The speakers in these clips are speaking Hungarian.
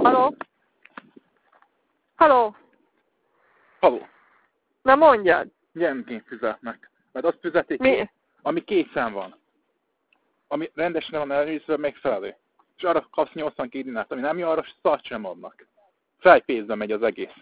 Haló? Haló? Haló. Na mondjad. Gyengén fizetnek. Mert azt fizetik, Mi? ami készen van. Ami rendesen van elnézve megfelelő. És arra kapsz 82 dinárt, ami nem jó, arra szart sem adnak. Fejpénzbe megy az egész.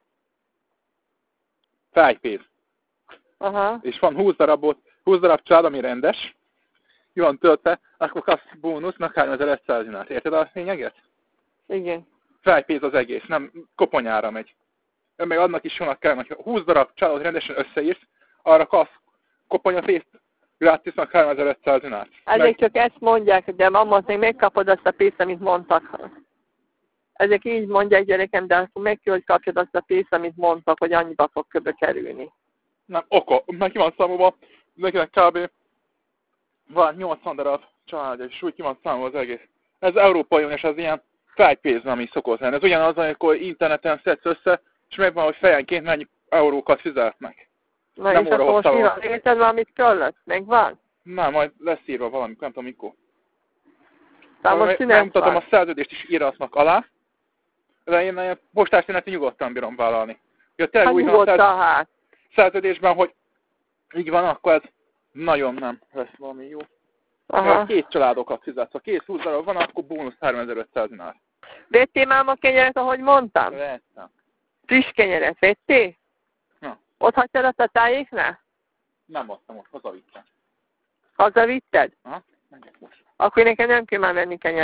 Fejpénz. Aha. És van 20 darab család, ami rendes, jó van töltve, akkor kapsz bónusz, meg 3100 dinárt. Érted a lényeget? Igen. Fejpénz az egész, nem koponyára megy. Ön meg annak is sonak kell, hogy 20 darab családot rendesen összeírsz, arra kapsz koponyapénzt, gratis, meg 3500 dinárt. Ezek csak ezt mondják, de mamma, még megkapod azt a pénzt, amit mondtak. Ezek így mondják, gyerekem, de akkor meg kell, hogy kapjad azt a pénzt, amit mondtak, hogy annyiba fog köbbe kerülni. Nem, meg ki van számolva, nekinek kb. Van 80 darab családja, és úgy ki van számolva az egész. Ez Európai Unió, és ez ilyen fejpénz, ami szokott lenni. Ez ugyanaz, amikor interneten szedsz össze, és megvan, hogy fejenként mennyi eurókat fizetnek. Na Nem és akkor most mi van? Érted valamit kellett? Megvan? Nem, majd lesz írva valami, nem tudom mikor. Most megmutatom, a szerződést is írhatnak alá, de én ilyen postás színeti nyugodtan bírom vállalni. Hát nyugodtan hát. Szerződésben, hogy így van, akkor ez nagyon nem lesz valami jó. Aha. Két családokat fizetsz. Ha 20 darab van, akkor bónusz 3500 dinár. Vettél már a kenyeret, ahogy mondtam? Vettem. Friss kenyeret vettél? Na. Ott hagytad azt a tájéknál? Nem adtam, ott hazavittem. Hazavitted? Aha, megyek most. Akkor nekem nem kell már venni kenyeret.